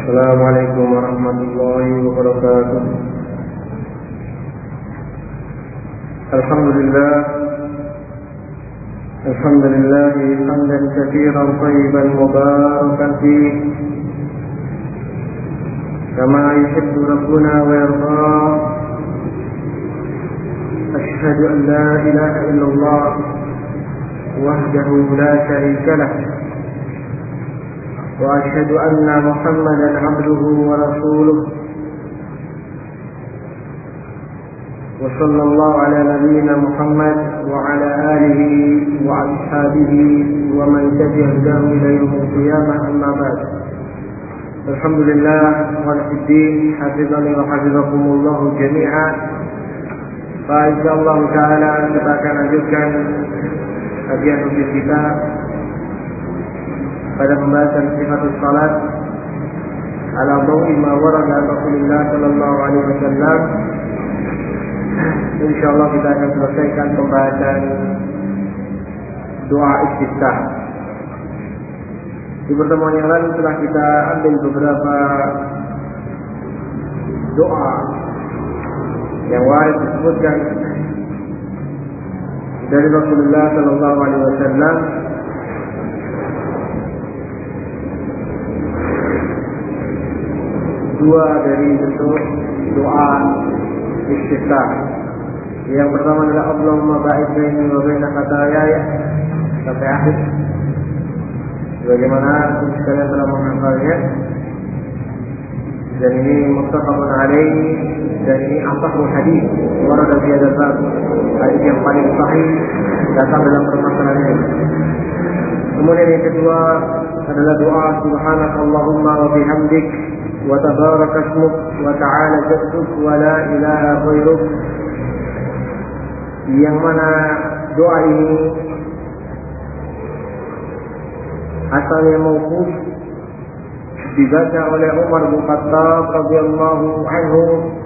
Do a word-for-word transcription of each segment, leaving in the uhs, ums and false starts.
Assalamualaikum warahmatullahi wabarakatuh. Alhamdulillah Alhamdulillah hamdan katsiran thayyiban mubarakan fihi kama yuhibbu rabbuna wa yarda. Asyhadu an la ilaha illallah wahdahu la syarika lah wa asyhadu anna Muhammadan abduhu wa rasuluh. Wa sallallahu ala nabiyyina Muhammad wa ala alihi wa ashabihi wa man tabi'ahum ila yaumil qiyamah, amma ba'd. Alhamdulillah wal fiddin, hafizani wa hafizakumullah jami'an. Baik, insyaallah taala kita akan lanjutkan kajian rutin kita pada pembahasan sifatus salat ala dhawi ma warada an Rasulillah sallallahu alaihi wasallam. Insyaallah kita akan selesaikan pembahasan doa istiftah. Di pertemuan yang lalu telah kita ambil beberapa doa yang waris disebutkan dari Rasulullah sallallahu alaihi wasallam. Dua dari bentuk doa istiftah. Yang pertama adalah Allahumma ba'id baini wa baina khataayaya sampai akhir. Bagaimana sekalian telah menghafalnya. Dan ini muttafaqun alaihi, dan ini asahul hadis warada fi hadzal bab, hadis yang paling sahih datang dalam permasalahan ini. Kemudian yang kedua adalah doa subhanakallahumma wa bihamdik wa tabaraka ismuk wa ta'ala jadduk wa la ilaha ghairuk, yang mana doa ini asalnya mauquf, dibaca oleh Umar bin Khattab radhiyallahu anhu,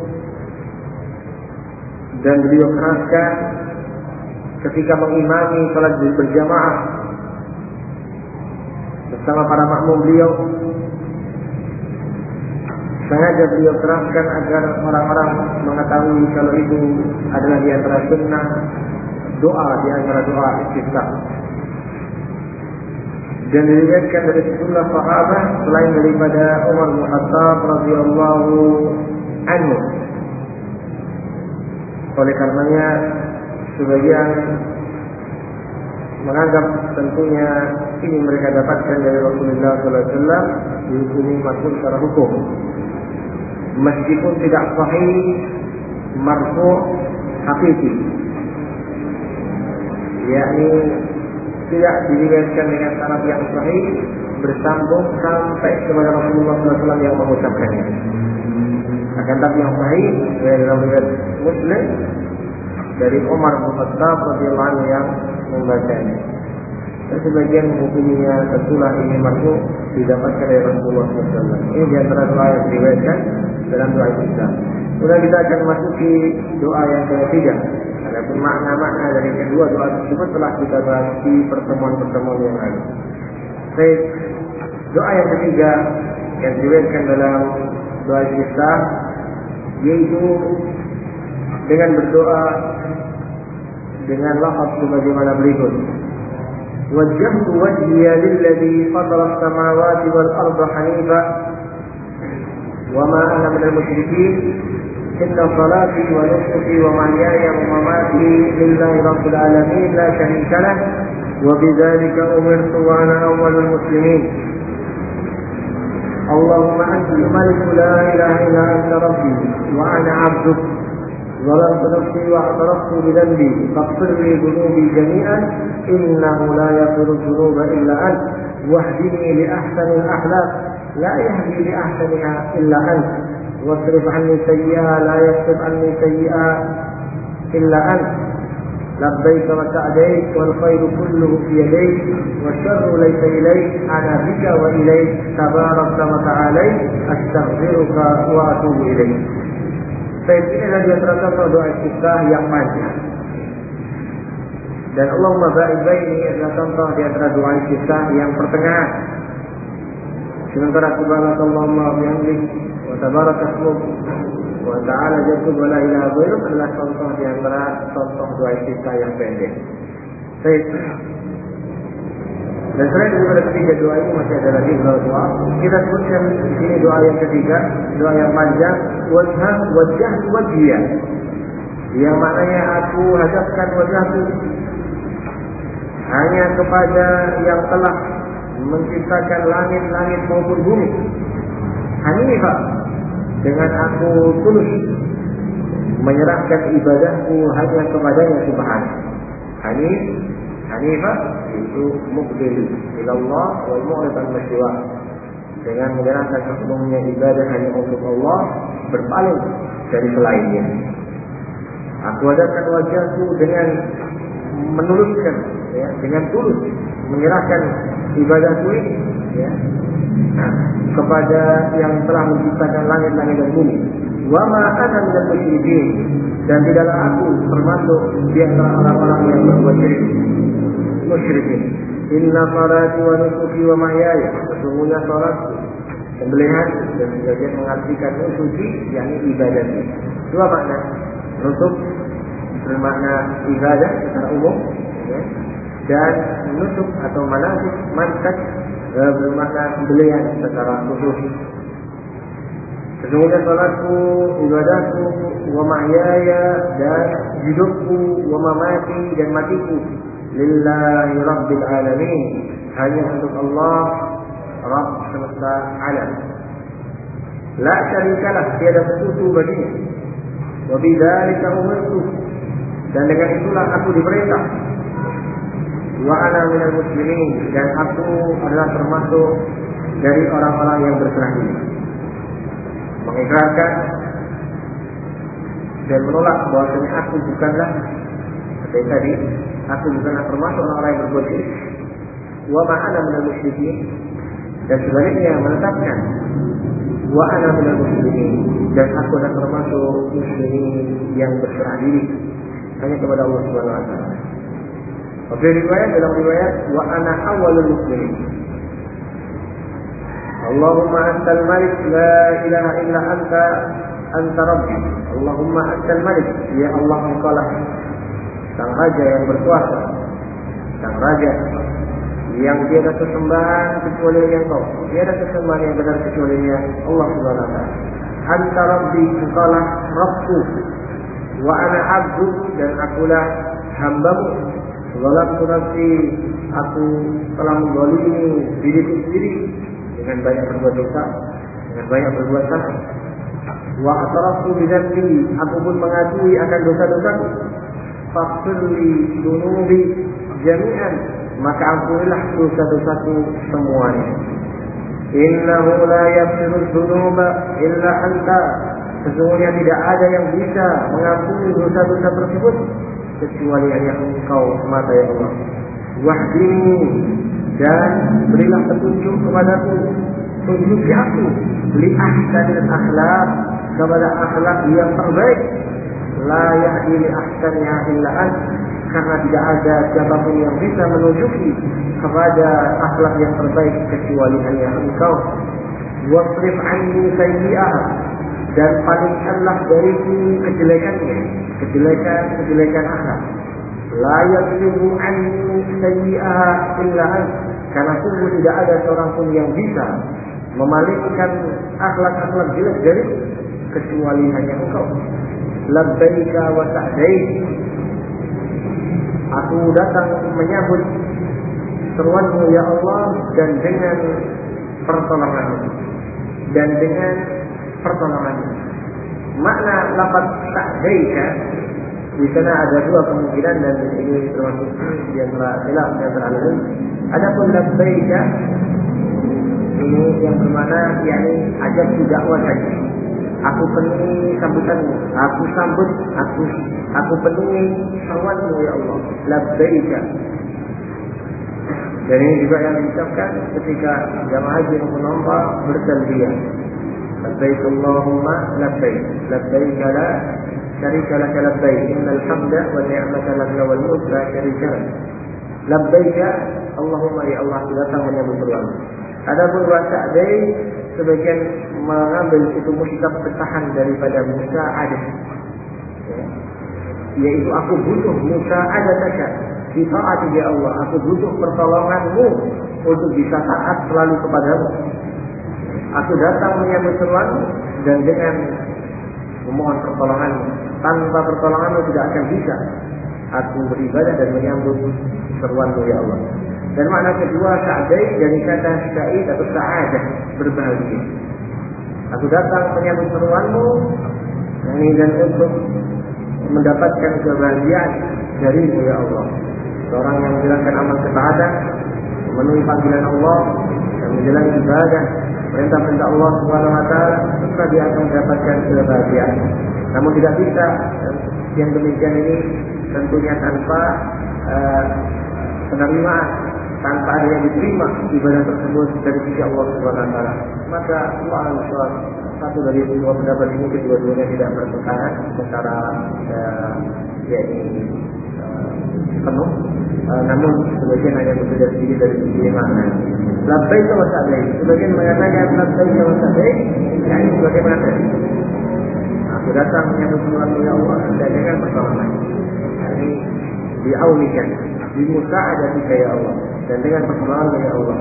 dan beliau keraskan ketika mengimami salat berjamaah bersama para makmum beliau. Sengaja beliau keraskan agar orang-orang mengetahui kalau itu adalah di antara sunnah doa, di antara doa istiftah. Dan diriwayatkan dari sejumlah sahabat selain daripada Umar bin Khattab radhiyallahu anhu. Oleh karenanya sebagian menganggap tentunya ini mereka dapatkan dari Rasulullah sallallahu alaihi wasallam, dihukumi masuk secara hukum, meskipun tidak sahih marfu' hakiki, yakni tidak diriwayatkan dengan sanad yang sahih bersambung sampai kepada Rasulullah sallallahu alaihi wasallam yang mengucapkannya. Akan tapi yang sahih dari dalam riwayat Muslim dari Umar bin Khattab radhiyallahu anhu yang membacanya. Dan sebagian menghukuminya tentulah ini marfu' didapatkan dari Rasulullah sallallahu alaihi wasallam. Ini di antara doa yang diriwayatkan dalam doa istiftah. Kemudian kita akan masuki doa yang ketiga. Adapun makna-makna dari kedua doa tersebut telah kita bahas di pertemuan-pertemuan yang lalu. Baik, doa yang ketiga yang diriwayatkan dalam doa istiftah yaitu dengan berdoa dengan lafaz sebagaimana berikut: wajjahtu wajhiya lilladzi fatara as-samawati wal arda hanifa wa ma ana minal musyrikin inna salati wa nusuki wa mahyaya wa mamati lillahi rabbil alamin la syarika lah wa bidzalika umirtu wa ana awwalul muslimin. Allahumma antal malik la ilaha illa anta rabbi wa ana 'abduk ظلمت نفسي واعترفت بذنبي فاغفر لي ذنوبي جميعا إنه لا يغفر الذنوب إلا أنت واهدني لأحسن الأخلاق لا يهدي لأحسنها إلا أنت واصرف عني سيئها لا يصرف عني سيئها إلا أنت لبيك وسعديك والخير كله في يديك والشر ليس إليك أنا بك وإليك تبارك وتعالى أستغفرك وأتوب إليك. Baik, ini adalah di antara contoh doa istiftah yang panjang. Dan Allahumma ba'id baini adalah contoh di antara doa istiftah yang pertengahan. Sementara subhanakallahumma wa bihamdik wa tabaraka ismuk wa ta'ala jadduk wa la ilaha ghairuk adalah contoh di antara contoh doa istiftah yang pendek. Baik. Dan selain daripada ketiga doa ini masih ada lagi dua doa. Kita sebutkan di sini doa yang ketiga, doa yang panjang, wajah wajah wajhiyah. Yang maknanya aku hadapkan wajahku hanya kepada yang telah menciptakan langit-langit maupun bumi. Hanifah, dengan aku tulus menyerahkan ibadahku hanya kepadanya subhanahu. Hanif, Hanifah itu muqbil ila Allah wal mu'rid al-masywa. Dengan menyerahkan sepenuhnya ibadah hanya untuk Allah, berpaling dari selainnya. Aku hadapkan wajahku dengan menuluskan, ya, dengan tulus menyerahkan ibadahku ini, ya, nah, kepada yang telah menciptakan langit-langit dan bumi. Wa ma ana minal musyrikin, dan tidaklah aku termasuk di antara orang-orang yang berbuat syirik. Musyrikin. Inna salati wa nusuki wa mahyaya, sesungguhnya salatku, sembelihan, dan sebagian mengartikan nusuki, yakni ibadah. Dua makna. Nusuk bermakna ibadah secara umum, ya, dan nusuk atau manasik mansak e, bermakna sembelihan secara khusus. Sesungguhnya salatku, ibadahku, wa mahyaya, dan hidupku, wa mamati, dan matiku, lillahi rabbil alamin, hanya untuk Allah, Rabb semesta alam. La syarikalah, tiada sekutu baginya. Wa bidzalika umirtu, dan dengan itulah aku diperintah. Wa ana minal muslimin, dan aku adalah termasuk dari orang-orang yang berserah diri. Mengikrarkan dan menolak bahwasanya aku bukanlah, seperti tadi, aku bukanlah termasuk orang-orang yang berbuat syirik. Wa ma ana minal musyrikin, dan sebaliknya menetapkan wa ana minal muslimin, dan aku adalah termasuk muslimin yang berserah diri hanya kepada Allah Subhanahu wa taala. Oke, riwayat dalam riwayat wa ana awwalul muslimin. Allahumma antal malik la ilaha illa anta anta rabbi. Allahumma antal malik, ya Allah, engkaulah sang raja yang berkuasa, sang raja yang tiada sesembahan kecuali engkau, tiada sesembahan yang benar kecuali Allah Subhanahu wa taala. Anta rabbi, engkaulah Rabbku. Wa ana abdu, dan akulah hambamu. Zalamtu nafsi, aku telah menzalimi diriku sendiri dengan banyak berbuat dosa, dengan banyak berbuat salah. Wa ataraftu bi dzambi, aku pun mengakui akan dosa-dosaku. Faghfirli dzunubi jami'an, maka ampunilah dosa-dosaku semuanya. Innahu la yaghfiru dzunuba illa anta, sesungguhnya tidak ada yang bisa mengampuni dosa-dosa tersebut kecuali hanya engkau semata, ya Allah. Wahdini, dan berilah petunjuk kepadaku, tunjuki aku li ahsanil akhlaq, kepada akhlak yang terbaik. La yahdi li ahsaniha illa ant, karena tidak ada siapapun yang bisa menunjuki kepada akhlak yang terbaik kecuali hanya engkau. Wasrif anni sayyi'ah, dan palingkanlah dariku kejelekannya, kejelekan-kejelekan akhlak. La yasrifu anni sayyi'ah illa ant, karena sungguh tidak ada seorang pun yang bisa memalingkan akhlak-akhlak jelek dari kecuali hanya engkau. Labbaika wa sa'daik, aku datang menyambut seruanmu ya Allah, dan dengan pertolonganmu, dan dengan pertolonganmu. Makna lafaz sa'daika di sana ada dua kemungkinan, dan ini termasuk di antara khilaf di antara ulama. Adapun labbaika ini yang bermakna yakni ajab dakwah saja. Aku penuhi sambutanmu, aku sambut, aku aku penuhi seruanmu ya Allah. Labbaika. Dan ini juga yang diucapkan ketika jamaah haji maupun umrah bertalbiyah. Labbaik Allahumma labbaik, labbaik la syarika laka labbaik, innal hamda wan ni'mata laka wal mulk la syarika lak. Labbaik Allahumma, ya Allah, datang menyambut seruanmu. Adapun wasa'dai sebagian mengambil itu musyrik bertahan daripada musa'adah, ya. Yaitu aku butuh musa'adah saja di taat ya Allah, aku butuh pertolonganmu untuk bisa taat selalu kepadamu. Aku datang menyambut seruanmu dan dengan memohon pertolonganmu. Tanpa pertolonganmu tidak akan bisa aku beribadah dan menyambut seruanmu ya Allah. Dan makna kedua sa'dai dari kata sa'id atau sa'adah, berbahagia. Aku datang menyambut seruanmu ini dan untuk mendapatkan kebahagiaan darimu ya Allah. Seorang yang menjalankan amal ketaatan, memenuhi panggilan Allah dan menjalani ibadah perintah-perintah Allah Subhanahu wa taala, maka dia akan mendapatkan kebahagiaan. Namun tidak bisa yang demikian ini tentunya tanpa uh, penerimaan, tanpa ada yang diterima ibadah tersebut dari sisi Allah Subhanahu wa taala. Maka Allah Al-Masya, satu dari dua pendapat ini kedua-duanya tidak bertentangan secara uh, yakni uh, penuh, uh, namun sebagian hanya berbeda sedikit dari sisi makna. Labbaik wa sa'daik, sebagian mengatakan labbaik wa sa'daik, yakni sebagaimana tadi. Aku datang menyambut seruanmu ya Allah dan dengan pertolongan. Ini diaulikan, dimusa'adatika ya Allah dan dengan pertolongan ya Allah.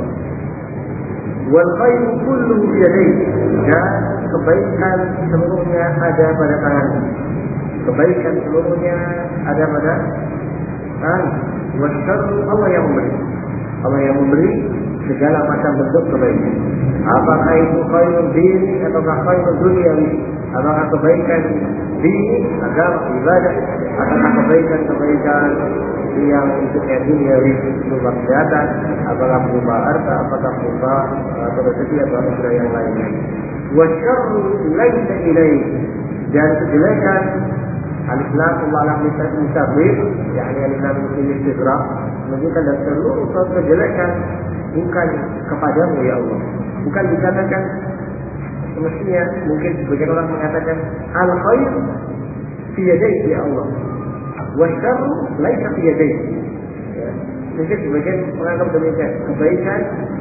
Wal khairu kulluhu bi yadayk, dan kebaikan seluruhnya ada pada tanganmu. Kebaikan seluruhnya ada pada tangan. Wasyarru, Allah yang memberi. Allah yang memberi segala macam bentuk kebaikan. Apakah itu khairul dini ataukah khairul duniawi? Apakah kebaikan dini, agama, ibadah, ataukah kebaikan-kebaikan yang untuknya duniawi, berupa kesehatan, apakah berupa harta, apakah berupa atau rezeki atau anugerah yang lainnya. Wasyarru laisa ilaih, dan kejelekan al-Islam Allah musabir, yakni al-Islam istighra, menunjukkan dan seluruh kejelekan bukan kepadamu ya Allah. Bukan dikatakan semestinya, mungkin sebagian orang mengatakan al-khair fi yadayk ya Allah, wa syarru laisa fi yadayk. Ya. Mungkin sebagian menganggap demikian, kebaikan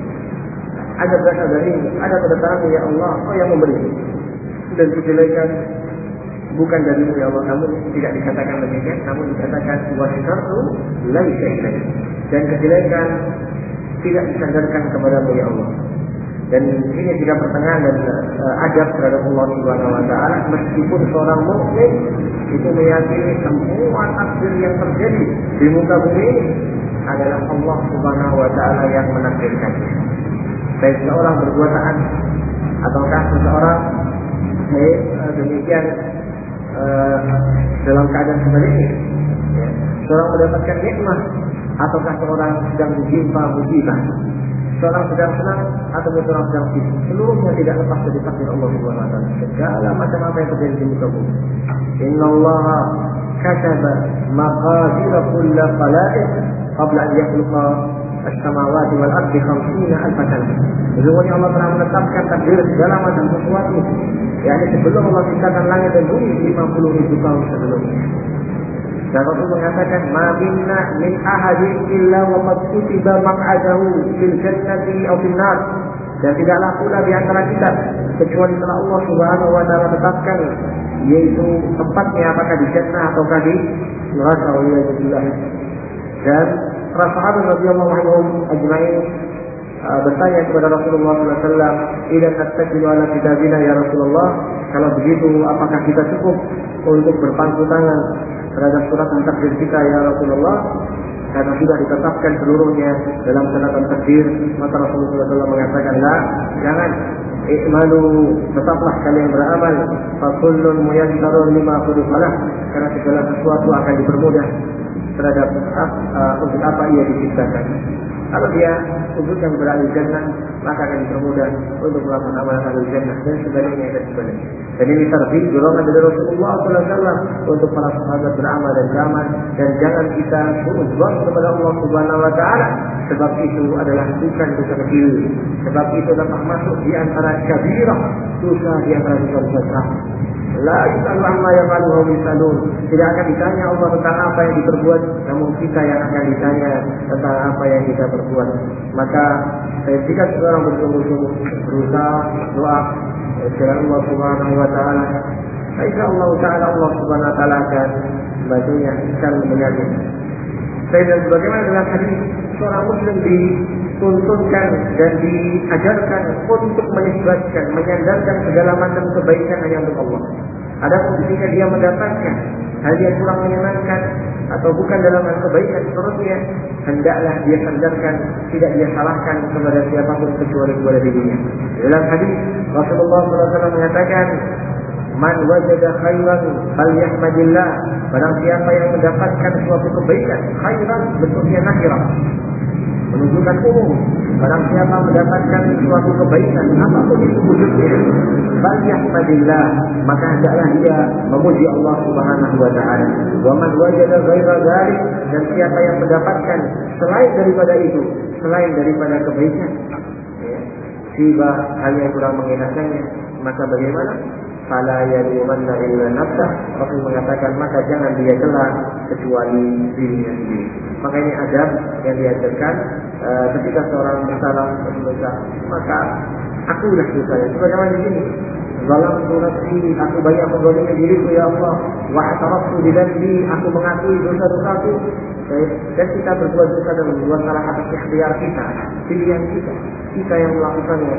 ada berasal dari, ada pada tanganmu ya Allah, oh yang memberi, dan kejelekan bukan darimu ya Allah. Namun tidak dikatakan demikian, namun dikatakan wa syarru laisa ilaik, dan kejelekan tidak disandarkan kepadamu ya Allah. Dan ini tidak pertengahan dan uh, adab terhadap Allah Subhanahu wa taala, meskipun seorang mukmin itu meyakini semua takdir yang terjadi di muka bumi adalah Allah Subhanahu wa taala yang menakdirkan. Baik seorang berbuat taat ataukah seseorang eh, demikian uh, dalam keadaan sebaliknya, ya. Seorang mendapatkan nikmat ataukah seorang sedang dijimpa musibah, seorang sedang senang atau seorang sedang sedih, seluruhnya tidak lepas dari takdir Allah Subhanahu wa taala. Segala macam apa yang terjadi di muka bumi. Innallaha kataba maqadir kulli khalaiq qabla an yakhluqa as-samawati wal ardi khamsina alf sana. Sesungguhnya Allah telah menetapkan takdir segala macam sesuatu, yakni sebelum Allah ciptakan langit dan bumi lima puluh ribu tahun sebelumnya. Dan Rasul mengatakan, "Ma minna min ahadin illa wa qad kutiba maq'adahu fil jannati aw fil nar." Dan tidaklah pula di antara kita kecuali telah Allah Subhanahu wa taala tetapkan, yaitu tempatnya apakah di jannah ataukah di neraka. Waliyadzubillah. Dan para sahabat radhiyallahu anhum ajma'in uh, bertanya kepada Rasulullah sallallahu alaihi wasallam, "Idza tattakilu ala kitabina ya Rasulullah?" Kalau begitu, apakah kita cukup untuk berpangku tangan terhadap surat takdir kita ya Rasulullah? Karena sudah ditetapkan seluruhnya dalam catatan takdir. Maka Rasulullah sallallahu alaihi wasallam mengatakan, "La, jangan. I'malu, tetaplah kalian beramal. Fa kullun muyassarun lima khuliqalah." Karena segala sesuatu akan dipermudah terhadap uh, untuk apa ia diciptakan. Kalau dia untuk yang berada di jannah, maka akan dipermudah untuk melakukan amalan ahli jannah dan sebagainya dan sebagainya. Dan ini terfik dorongan dari Rasulullah sallallahu alaihi wasallam untuk para sahabat beramal dan beramal, dan jangan kita suudzon kepada Allah Subhanahu wa taala, sebab itu adalah bukan dosa kecil. Sebab itu dapat masuk di antara kabirah, dosa di antara dosa besar. La yus'alu amma yaf'alu wa hum yus'alun. Tidak akan ditanya Allah tentang apa yang diperbuat, namun kita yang akan ditanya tentang apa yang kita perbuat. Maka jika seorang bersungguh-sungguh berusaha doa kepada Allah Subhanahu wa taala, insya Allah taala Allah Subhanahu wa taala akan membantunya, akan menyambut. Dan bagaimana dalam hadis, seorang muslim dituntunkan dan diajarkan untuk menisbatkan, menyandarkan segala macam kebaikan hanya untuk Allah. Adapun ketika dia mendapatkan hal yang kurang menyenangkan atau bukan dalam hal kebaikan seterusnya, hendaklah dia sandarkan, tidak dia salahkan kepada siapapun kecuali kepada dirinya. Dalam hadis Rasulullah shallallahu alaihi wasallam mengatakan, man wajada khairan falyahmadillah. Barang siapa yang mendapatkan suatu kebaikan, khairan bentuknya nakirah, menunjukkan umum. Barang siapa mendapatkan suatu kebaikan, apapun itu wujudnya, falyahmadillah, maka hendaklah dia memuji Allah Subhanahu wa taala. Wa man wajada ghaira dzalik, dan siapa yang mendapatkan selain daripada itu, selain daripada kebaikan, ya, tiba hal yang kurang mengenakannya, maka bagaimana? Fala yalumanna illa nafsah. Rasul mengatakan, maka jangan dia celah kecuali dirinya sendiri. Maka ini adab yang diajarkan uh, ketika seorang bersalah berdosa, maka akulah dosanya. Sebagaimana di sini, zalamtu nafsi, aku banyak menggolimi diriku ya Allah, wa ataraftu bidzambi, aku mengakui dosa-dosaku. Dan kita berbuat dosa dan berbuat salah atas ikhtiar kita, pilihan kita, kita yang melakukannya.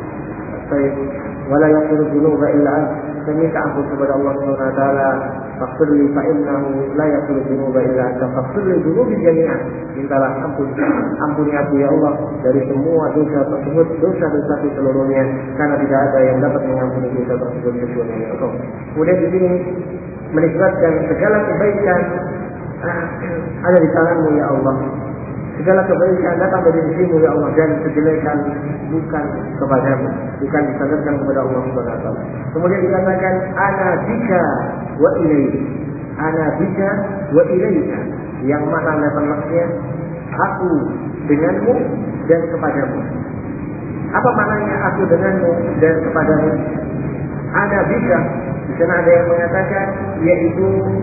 Baik. Wala yaghfiru dzunuba illa ant. Meminta ampun kepada Allah Subhanahu wa taala, faghfirli fa innahu la yaghfiru dzunuba illa anta, faghfirli dzunubi jami'an. Mintalah ampun, ampuni aku ya Allah dari semua dosa tersebut, dosa-dosa seluruhnya, karena tidak ada yang dapat mengampuni dosa tersebut kecuali Engkau. Kemudian di sini menisbatkan segala kebaikan ada di tanganmu ya Allah. Segala kebaikan datang dari dirimu ya Allah, dan kejelekan bukan kepadamu, bukan disandarkan kepada Allah Subhanahu wa taala. Kemudian dikatakan ana bika wa ilaika, ana bika wa ilaika, yang mana maksudnya aku denganmu dan kepadamu. Apa maknanya aku denganmu dan kepadamu? Ana bika, di sana ada yang mengatakan yaitu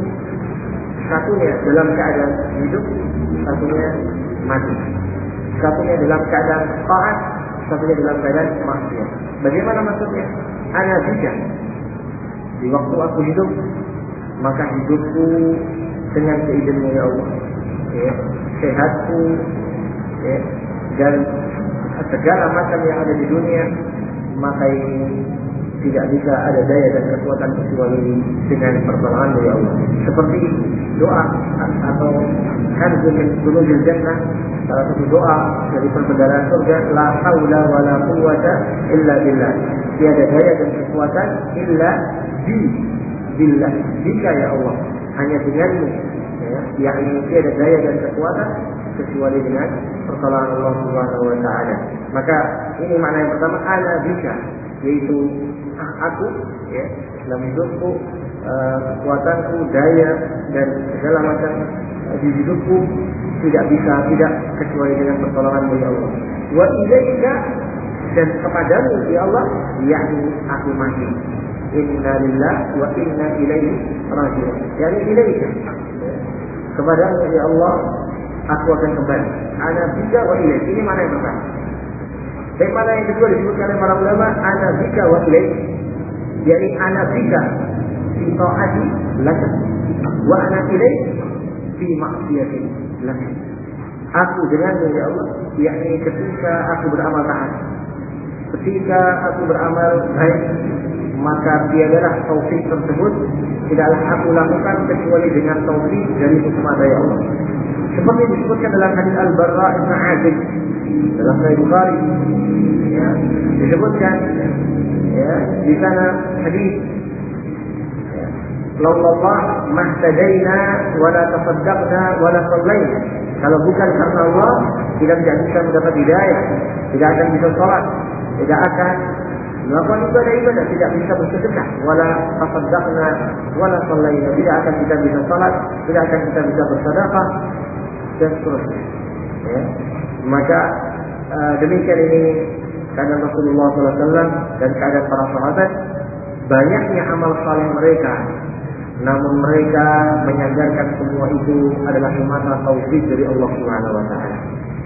satunya dalam keadaan hidup, satunya mati. Satunya dalam keadaan taat, satunya dalam keadaan maksiat. Bagaimana maksudnya? Ana bika, di waktu aku hidup, maka hidupku dengan seizin-Mu ya Allah, ya, sehatku, ya, dan segala macam yang ada di dunia, maka ini tidak bisa ada daya dan kekuatan kecuali dengan pertolongan-Mu ya Allah. Seperti doa atau kanzul min kunuzil jannah, salah satu doa dari perbendaharaan surga, la haula wala quwwata illa billah. Tiada daya dan kekuatan illa bi billah. Jika ya Allah, hanya denganmu, ya, yakni tiada daya dan kekuatan kecuali dengan pertolongan Allah Subhanahu wa taala. Maka ini makna yang pertama, ana bika, yaitu aku, ya, dalam hidupku, uh, kekuatanku, daya dan segala macam uh, di hidupku tidak bisa tidak kecuali dengan pertolongan-Mu ya Allah. Wa ilaika, dan kepadamu ya Allah, yakni aku mati. Inna lillahi wa inna ilaihi raji'un. Yani ilaika, kepadamu ya Allah aku akan kembali. Ana bika wa ilaika, ini mana yang pertama. Dan mana yang kedua disebutkan oleh para ulama, ana bika wa ilaika, yakni ana bika fi ta'ati laka wa ana ilaika fi ma'siyati laka. Aku denganmu ya Allah, yakni ketika aku beramal taat, ketika aku beramal baik, maka tiadalah taufik tersebut tidaklah aku lakukan kecuali dengan taufik dari semata ya Allah. Seperti disebutkan dalam hadis Al-Barra Ibn Azib dalam Sahih Bukhari, ya, disebutkan, ya, di sana hadis, ya, laulallah mahtadaina wala tasaddaqna wala sallaina. Kalau bukan karena Allah, kita tidak bisa mendapat hidayah, tidak akan bisa sholat, tidak akan melakukan ibadah-ibadah, tidak bisa bersedekah, wala tasaddaqna wala sallaina, tidak akan kita bisa sholat, tidak akan kita bisa bersedekah, dan seterusnya. Ya. Maka uh, demikian ini keadaan Rasulullah shallallahu alaihi wasallam dan keadaan para sahabat, banyaknya amal saleh mereka, namun mereka menyadarkan semua itu adalah semata taufik dari Allah Subhanahu wa taala.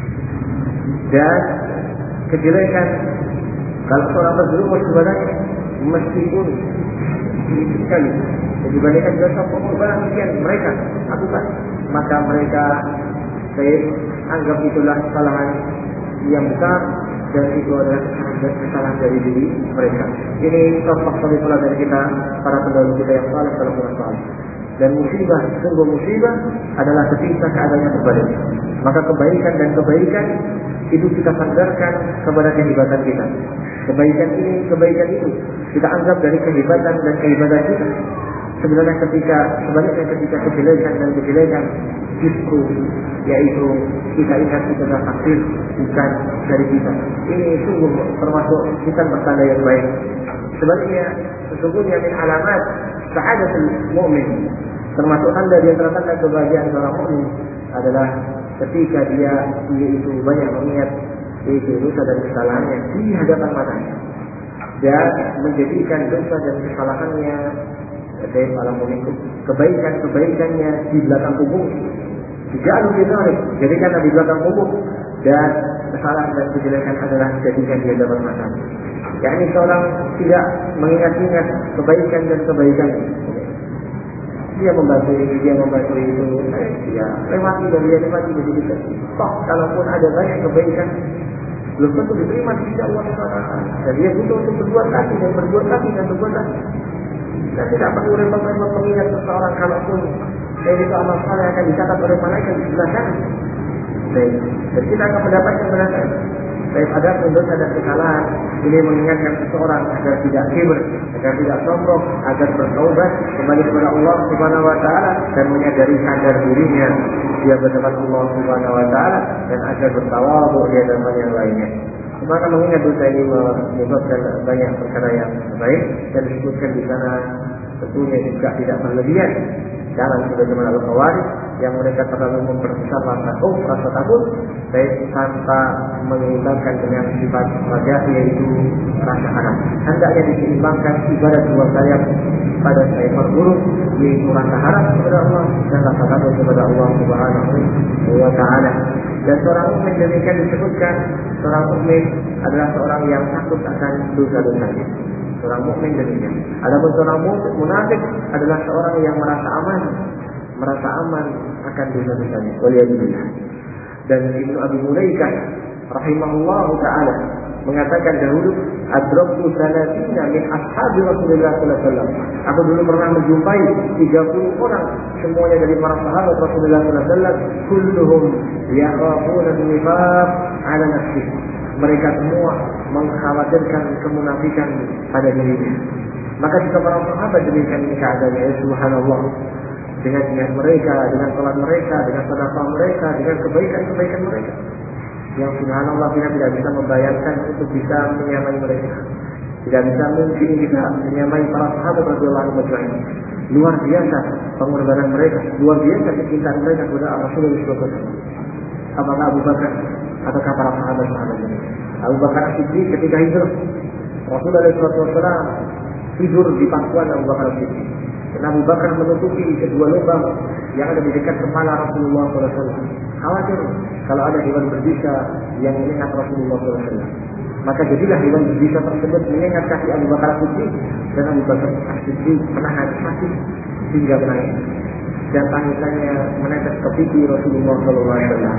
Dan kejelekan kalau seorang berbuat sebenarnya meskipun sedikit sekali dibandingkan dosa pengorbanan sekian mereka lakukan, maka mereka saya anggap itulah kesalahan yang besar dan itu adalah kesalahan dari diri mereka. Ini contoh pula dari kita para pendahulu kita yang saleh dalam masalah. Dan musibah, sungguh musibah adalah ketika keadaannya berbalik. Maka kebaikan dan kebaikan itu kita sandarkan kepada kehebatan kita. Kebaikan ini, kebaikan itu kita anggap dari kehebatan dan kehebatan kita. Sebenarnya ketika sebaliknya ketika kejelekan dan kejelekan justru yaitu kita ingat itu adalah takdir bukan dari kita. Ini sungguh termasuk bukan pertanda yang baik. Sebaliknya sesungguhnya min alamat sa'adatul mu'min, termasuk tanda di antara tanda kebahagiaan seorang mukmin adalah ketika dia yaitu banyak mengingat yaitu dosa dan kesalahannya di hadapan matanya dan menjadikan dosa dan kesalahannya dari alam mu'min kebaikan-kebaikannya di belakang kubur. Tidak lebih menarik, jadikanlah di belakang kubur dan kesalahan dan kejelekan adalah jadikan di hadapan matanya. yakni seorang tidak mengingat-ingat kebaikan dan kebaikan. Dia membantu ini, dia membantu itu, eh, dia lewati dan dia lewati begitu saja. Toh, kalaupun ada banyak kebaikan, belum tentu diterima di sisi Allah Subhanahu wa taala. Dan dia butuh untuk berbuat lagi dan berbuat lagi dan berbuat lagi. Dan tidak perlu repot-repot mengingat seseorang, kalaupun eh, itu amal saleh akan dicatat oleh malaikat di sebelah kanan. Dan kita akan mendapatkan balasan. Baik ada dosa dan kesalahan, ini mengingatkan seseorang agar tidak kibir, agar tidak sombong, agar bertaubat kembali kepada Allah Subhanahu wa taala dan menyadari sadar dirinya dia berdepan Allah Subhanahu wa taala dan agar bertawadhu di hadapan yang lainnya. Maka mengingat dosa ini menyebabkan banyak perkara yang baik dan disebutkan di sana tentunya juga tidak berlebihan. Jangan sebagaimana al-Khawarij yang mereka terlalu memperbesar rasa oh, rasa takut, baik tanpa menyeimbangkan dengan sifat raja yaitu rasa harap. Hendaknya diseimbangkan ibadah dua sayap pada seekor burung yaitu rasa harap kepada Allah dan rasa takut kepada Allah Subhanahu wa taala. Dan seorang mukmin demikian disebutkan, seorang mukmin adalah seorang yang takut akan dosa-dosanya. Seorang mukmin demikian. Adapun seorang munafik adalah seorang yang merasa aman, merasa aman akan dosa-dosanya. Waliyadillah. Dan Ibnu Abi Mulaikah rahimahullahu taala mengatakan dahulu, adraktu salatina min ashabi Rasulullah sallallahu alaihi wasallam. Aku dulu pernah menjumpai tiga puluh orang, semuanya dari para sahabat Rasulullah sallallahu alaihi wasallam, kulluhum yakhafuna an-nifaq ala nafsihi. Mereka semua mengkhawatirkan kemunafikan pada dirinya. Maka jika para sahabat demikian keadaannya, ya subhanallah, dengan jihad mereka, dengan salat mereka, dengan sedekah mereka, dengan kebaikan-kebaikan mereka, yang subhanallah kita tidak bisa membayangkan untuk bisa menyamai mereka. Tidak bisa mungkin kita menyamai para sahabat radhiyallahu anhum ajma'in. Luar biasa pengorbanan mereka, luar biasa kecintaan mereka kepada Rasulullah sallallahu alaihi wasallam. Apakah Abu Bakar ataukah para sahabat-sahabatnya? Abu Bakar Siddiq ketika hijrah, Rasulullah sallallahu alaihi wasallam tidur di pangkuan Abu Bakar Siddiq. Dan Abu Bakar menutupi kedua lubang yang ada di dekat kepala Rasulullah sallallahu alaihi wasallam. Khawatir kalau ada hewan berbisa yang menyengat Rasulullah sallallahu alaihi wasallam. Maka jadilah hewan berbisa tersebut menyengat kaki Abu Bakar Siddiq, dan Abu Bakar Siddiq menahan hati hingga menangis. Dan tangisannya menetes ke pipi Rasulullah sallallahu alaihi wasallam.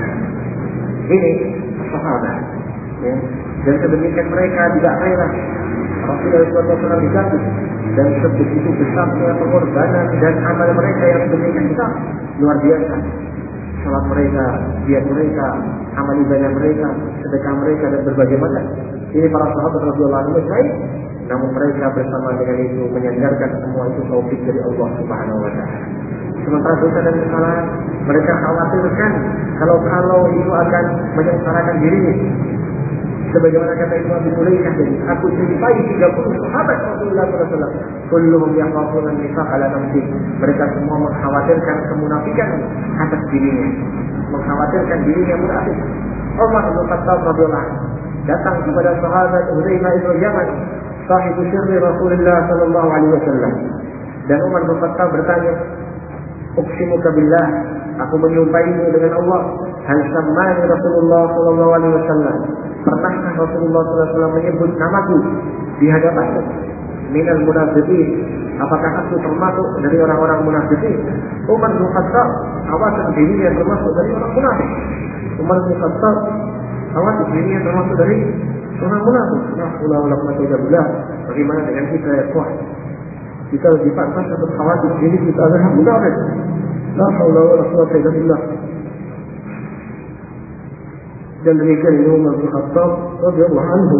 Ini sahabat, ya. Dan sedemikian mereka tidak rela Rasulullah sallallahu alaihi wasallam dijatuh, dan sebegitu besarnya pengorbanan dan amal mereka yang demikian besar, luar biasa. Salat mereka, jihad mereka, amal ibadah mereka, sedekah mereka dan berbagai macam. Ini para sahabat radhiyallahu anhum baik, namun mereka bersama dengan itu menyandarkan semua itu taufik dari Allah Subhanahu wa taala. Sementara dosa dan kesalahan mereka khawatirkan kalau-kalau itu akan menyengsarakan dirinya. Sebagaimana kata Ibnu Abi Mulaikah tadi, aku jumpai tiga puluh sahabat Rasulullah sallallahu alaihi wasallam, kulluhum yakhafuna an-nifaq ala nafsihi. Mereka semua mengkhawatirkan kemunafikan atas dirinya, mengkhawatirkan dirinya munafik. Umar bin Khattab radhiyallahu anhu datang kepada sahabat Hudzaifah bin Yaman, sahibu sirri Rasulullah sallallahu alaihi wasallam. Dan Umar bin Khattab bertanya, "Uqsimuka billah, aku menyumpaimu dengan Allah, hal sammani Rasulullah sallallahu alaihi wasallam, pernahkah Rasulullah sallallahu alaihi wasallam menyebut namaku di hadapanmu? Minal munafiqin, apakah aku termasuk dari orang-orang munafiqin?" Umar bin Khattab awaskan dirinya termasuk dari orang munafik. Umar bin Khattab awaskan dirinya termasuk dari orang munafik. Nah, ulama-ulama tidak. Bagaimana dengan kita ya kuat? Kita lebih pantas untuk khawatir diri kita adalah munafik. La haula wala quwwata illa billah. Dan demikian Umar bin Khattab radhiyallahu anhu.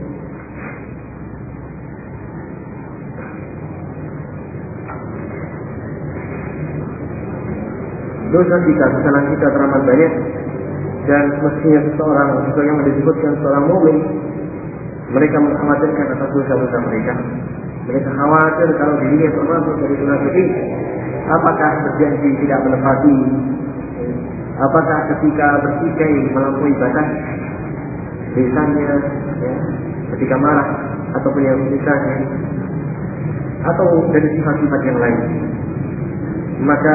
Dosa kita, kesalahan kita teramat banyak, dan mestinya seseorang, sebagaimana disebutkan seorang mukmin, mereka mengkhawatirkan atas dosa-dosa mereka. Mereka khawatir kalau dirinya termasuk dari munafik. Apakah berjanji tidak menepati? Apakah ketika bertikai melampaui batas lisannya, ya, ketika marah ataupun yang misalnya, atau dari sifat-sifat yang lain? Maka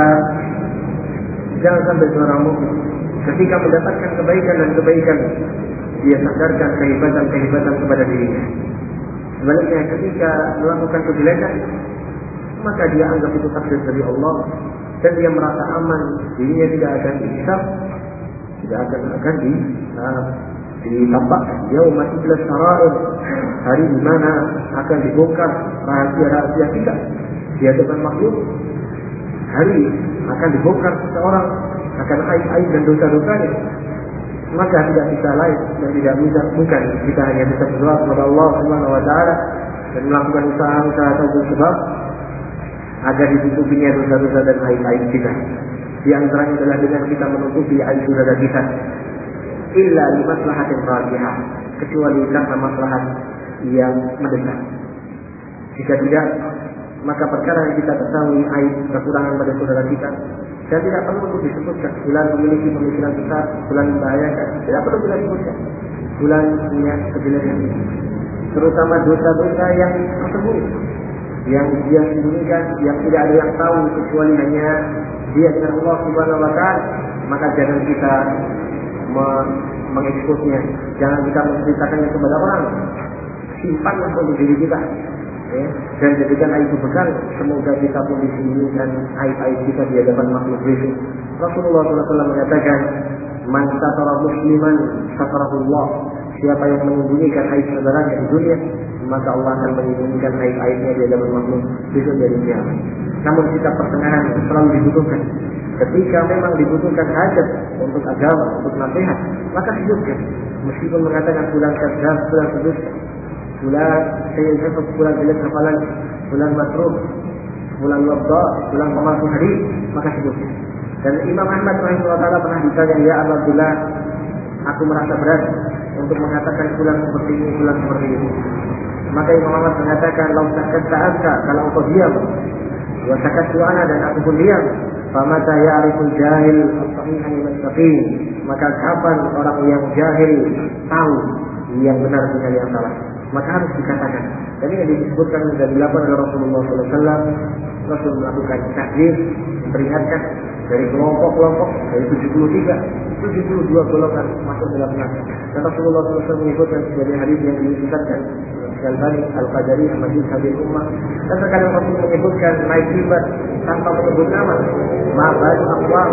jangan sampai seorang mukmin ketika mendapatkan kebaikan dan kebaikan dia sadarkan kehebatan-kehebatan kepada dirinya. Sebaliknya ketika melakukan kejelekan, maka dia anggap itu takdir dari Allah dan dia merasa aman, dirinya tidak akan dihisab, tidak akan akan di uh, ditampak yaumul sarair, hari di mana akan dibongkar rahasia-rahasia kita di hadapan makhluk. Hari akan dibongkar seseorang akan aib-aib dan dosa-dosanya. Maka tidak bisa lain dan tidak bisa bukan kita hanya bisa berdoa kepada Allah Subhanahu wa taala dan melakukan usaha-usaha atau sebab agar ditutupinya dosa-dosa dan aib-aib kita. Di antaranya adalah dengan kita menutupi aib dosa kita. Illa li maslahatin rajihah, kecuali karena maslahat yang mendesak. Jika tidak, maka perkara yang kita ketahui aib kekurangan pada saudara kita dan tidak perlu untuk disebutkan. Fulan memiliki pemikiran besar, fulan membahayakan, tidak perlu kita sebutkan. Fulan punya kejelekan, terutama dosa-dosa yang tersembunyi, yang dia sembunyikan, yang tidak ada yang tahu kecuali hanya dia dan Allah Subhanahu wa taala. Maka jangan kita me- mengeksposnya, jangan kita menceritakannya kepada orang. Simpan untuk diri kita. Ya, dan jadikan aib itu bekal. Semoga kita pun disembunyikan aib-aib kita di hadapan makhluk besok. Rasulullah shallallahu alaihi wasallam mengatakan, "Man satara musliman satarahullah." Siapa yang menyembunyikan aib saudaranya di dunia, maka Allah akan menyembunyikan aib-aibnya di hadapan makhluk besok dari kiamat. Namun sikap pertengahan selalu dibutuhkan. Ketika memang dibutuhkan hajat untuk agama, untuk nasihat, maka sebutkan. Meskipun mengatakan bulan kadzab, bulan berdusta, bulan saya sebut bulan jelek hafalan, bulan masruf, bulan wadda, bulan pemalsu hadis, maka sebutkan. Dan Imam Ahmad rahimahullah taala pernah ditanya, "Ya Abdullah, aku merasa berat untuk mengatakan bulan seperti ini, bulan seperti ini." Maka Imam Ahmad mengatakan, "Lau sakatta anta, kalau engkau diam, wa sakattu ana, dan aku pun diam, famata ya'riful jahil as-sahiha min as-saqim." Maka kapan orang yang jahil tahu yang benar dengan yang salah? Maka harus dikatakan. Dan ini disebutkan dan dilakukan oleh Rasulullah shallallahu alaihi wasallam. Rasul melakukan takdir, memperingatkan dari kelompok-kelompok dari tujuh puluh tiga, tujuh puluh dua golongan masuk dalam neraka. Dan Rasulullah shallallahu alaihi wasallam menyebutkan sebagai hadis yang disebutkan Al-Bani Al-Qadari Ahmadiyah Hadis Ummah. Dan terkadang Rasul menyebutkan naik ribat tanpa menyebut nama. Ma'badu aqwam,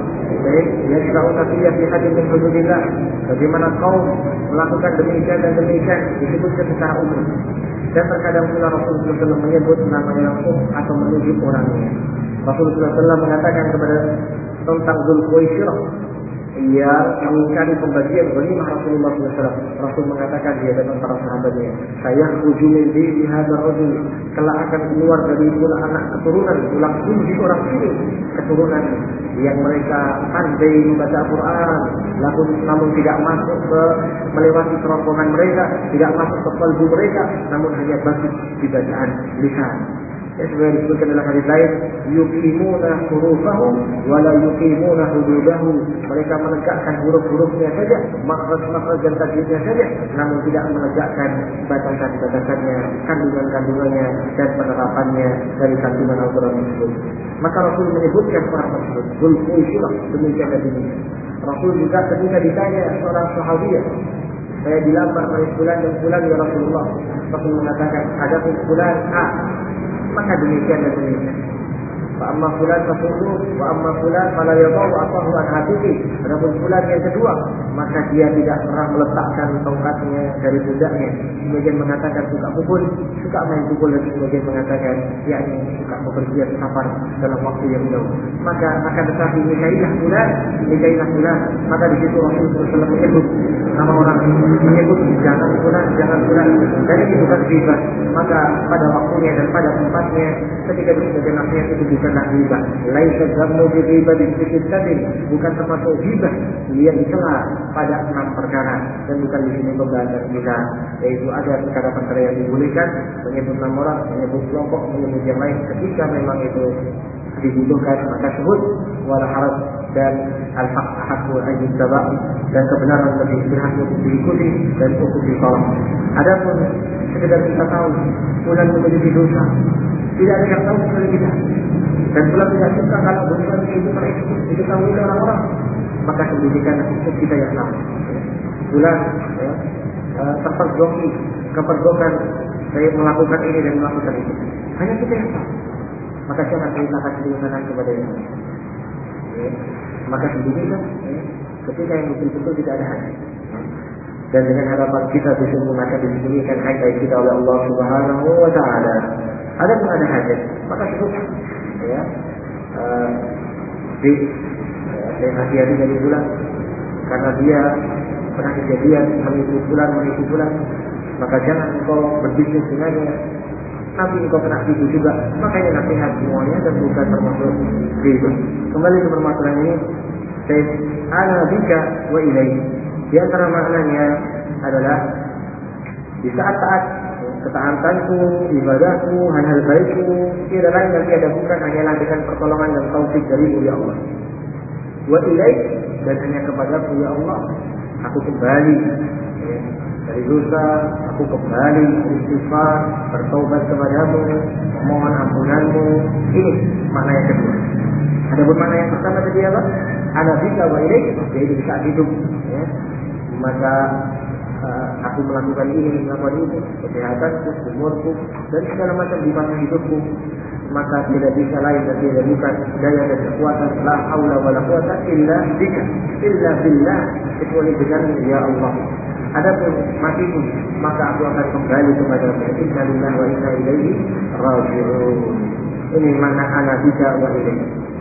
baik, ya kita usaha di hadis min hududillah. Bagaimana kaum melakukan demikian dan demikian disebutkan secara umum. Dan terkadang pula Rasulullah shallallahu alaihi wasallam menyebut namanya langsung atau menunjuk orangnya. Rasulullah shallallahu alaihi wasallam mengatakan kepada tentang Dzulkhuwaisirah yang mengingkari pembagian ghanimah Rasulullah shallallahu alaihi wasallam. Rasul mengatakan di hadapan para sahabatnya, "Saya hujumi di hadzal rajul, kelak akan keluar dari tulang anak keturunan, tulang kunci orang ini, keturunan yang mereka pandai membaca Al-Quran, namun, namun tidak masuk ke melewati kerongkongan mereka, tidak masuk ke kalbu mereka, namun hanya basis di bacaan lisan." Ya, sebenarnya disebutkan dalam hadis lain, yuqimuna hurufahu wa la yuqimuna hududahu. Mereka menegakkan huruf-hurufnya saja, makhraj-makhraj dan tajwidnya saja, namun tidak menegakkan batasan-batasannya, kandungan-kandungannya dan penerapannya dari kandungan Al-Quran tersebut. Maka Rasul menyebutkan orang tersebut Zulkhusyuk, demikian dan demikian. Rasul juga ketika ditanya seorang sahabiah, saya dilamar oleh fulan dan fulan ya Rasulullah, Rasul mengatakan ada fulan A, maka demikian dan demikian. Wa amma fulan fasuhu wa amma fulan fala yadau afahu an hatihi. Adapun fulan yang kedua, maka dia tidak pernah meletakkan tongkatnya dari pundaknya. Sebagian mengatakan suka pukul, suka main pukul, dan sebagian mengatakan yakni suka bepergian safar dalam waktu yang jauh. Maka maka tetapi nikahilah fulan, nikahilah fulan. Maka di situ Rasulullah shallallahu alaihi wasallam menyebut nama orang, menyebut jangan fulan, jangan fulan. Dan itu bukan ghibah. Maka pada waktunya dan pada tempatnya ketika disebutkan nasihat itu bukanlah ghibah. Laisa dzammu bi ghibati sittatin, bukan termasuk ghibah yang dicela pada enam perkara, dan bukan di sini pembahasan kita, yaitu ada perkara-perkara yang dibolehkan, menyebut enam orang, menyebut kelompok, menyebut yang lain ketika memang itu dibutuhkan, maka sebut wala haraj, dan al-haq haqqu ajib tabak, dan kebenaran lebih berhak untuk diikuti dan untuk ditolong. Adapun sekedar kita tahu fulan memiliki dosa, tidak ada yang tahu kecuali kita, dan fulan tidak suka kalau dosa itu diketahui oleh orang-orang, maka sembunyikan untuk kita yang tahu. Fulan ya, terpergoki, kepergokan, saya melakukan ini dan melakukan itu, hanya kita yang tahu. Maka jangan ceritakan kebenaran kepada yang lain. Ya. Maka sembunyikan ya, ketika yang betul-betul tidak ada hati. Ya. Dan dengan harapan kita sesungguhnya akan disembunyikan hati kita oleh Allah Subhanahu wa taala. Ada pun ada hajat, maka cukup ya. Uh, di ya, saya hati-hati dari bulan karena dia pernah kejadian menipu bulan menipu bulan, maka jangan engkau berbisnis dengannya. Nanti engkau kena tipu juga, makanya nasihat semuanya dan bukan termasuk ghibah. Kembali ke permasalahan ini, saya ana bika wa ilaihi. Di antara maknanya adalah di saat-saat ketaatanku, ibadahku, hal-hal baikku, tiada lain dan tiada bukan hanyalah dengan pertolongan dan taufik darimu ya Allah. Wa ilaihi, dan hanya kepadamu ya Allah aku kembali. Ya. Dari dosa, aku kembali beristighfar, bertaubat kepadamu, memohon ampunanmu. Ini makna yang kedua. Adapun makna yang pertama tadi apa? Ana bika wa ilaik, yaitu di saat hidup. Ya. Maka uh, aku melakukan ini, melakukan itu, kesehatanku, umurku, dan segala macam di masa hidupku. Maka tidak bisa lain dan tidak bukan daya dan kekuatan, la haula wala quwata illa bika, illa billah, kecuali denganmu ya Allah. Adapun matiku, maka aku akan kembali kepada-Mu. Inna lillahi wa inna ilaihi raji'un. Ini makna ana bika wa ilaihi.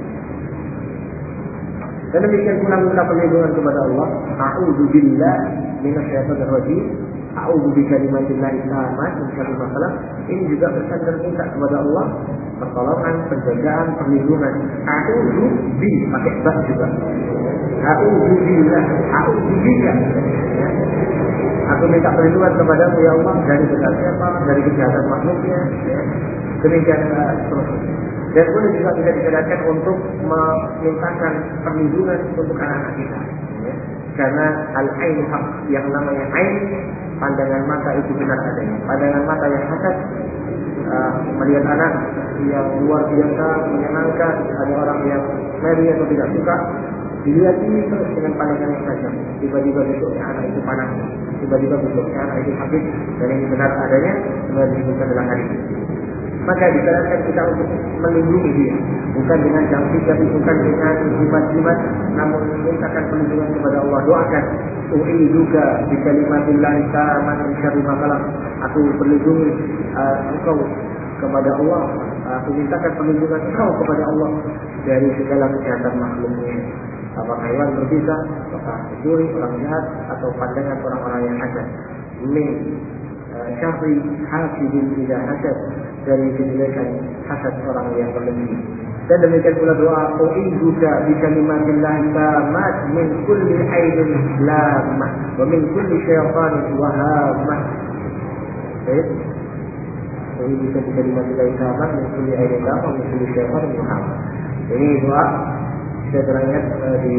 Dan demikian pula minta perlindungan kepada Allah. A'udzu billahi minasyaitonir rajim. A'udzu bikalimatillahi tammat min syarri ma khalaq. Ini juga bersandar minta kepada Allah pertolongan, penjagaan, perlindungan. A'udzu bi, pakai ba juga. A'udzu billah, a'udzu bika. Ya. Aku minta perlindungan kepadamu ya Allah dari dosa siapa, dari kejahatan makhluknya. Ya. Demikian terus. Dan boleh juga bisa dijelaskan untuk memintakan perlindungan untuk anak-anak kita. Ya. Karena al-ain haq, yang namanya ain, pandangan mata itu benar adanya. Pandangan mata yang hasad, uh, melihat anak yang luar biasa menyenangkan, ada orang yang meri atau tidak suka, dilihat ini terus dengan pandangan yang tajam. Tiba-tiba besoknya anak itu panas, tiba-tiba besoknya anak itu sakit, dan ini benar adanya, sebenarnya disebutkan dalam hadis. Maka disarankan kita untuk melindungi dia, bukan dengan jangkrik, tapi bukan dengan jimat-jimat, namun mintakan perlindungan kepada Allah. Doakan, u'iduka bi kalimatillahi tammat min syarri ma khalaq. Aku berlindungi uh, engkau kepada Allah. Aku mintakan perlindungan engkau kepada Allah dari segala kejahatan makhluknya. Apakah hewan berbisa, apakah pencuri, orang jahat, atau pandangan orang-orang yang hasad. Min syarri hasidin idza hasad, dari kejelekan hasad orang yang berlebih. Dan demikian pula doa u'iduka bi kalimatillahi tammat min kulli ainin lamah wa min kulli syaitanin wahamah. Baik. Jadi bisa diterima tidak tamat, mencuri air dama, mencuri syaitan Muhammad. Ini doa saya teringat uh, di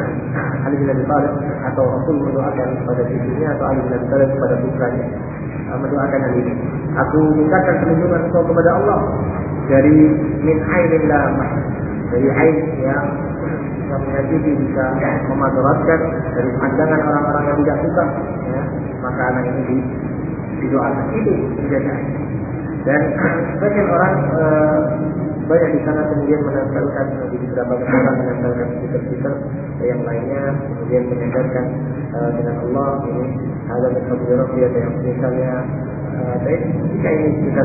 Ali bin Abi Thalib atau Rasul mendoakan kepada cucunya atau Ali bin Abi Thalib kepada putranya uh, mendoakan hal ini. Aku mintakan perlindungan engkau kepada Allah dari min ainin lamah, dari ain yang yang menyakiti bisa memadaratkan, dari pandangan orang-orang yang tidak suka, ya, maka anak ini di, didoakan. Itu menjadi ain. Dan sebagian orang e, banyak di sana kemudian menempelkan di beberapa tempat menempelkan stiker-stiker yang lainnya, kemudian menyandarkan e, dengan Allah ini ada metode dia yang misalnya e, jika ini kita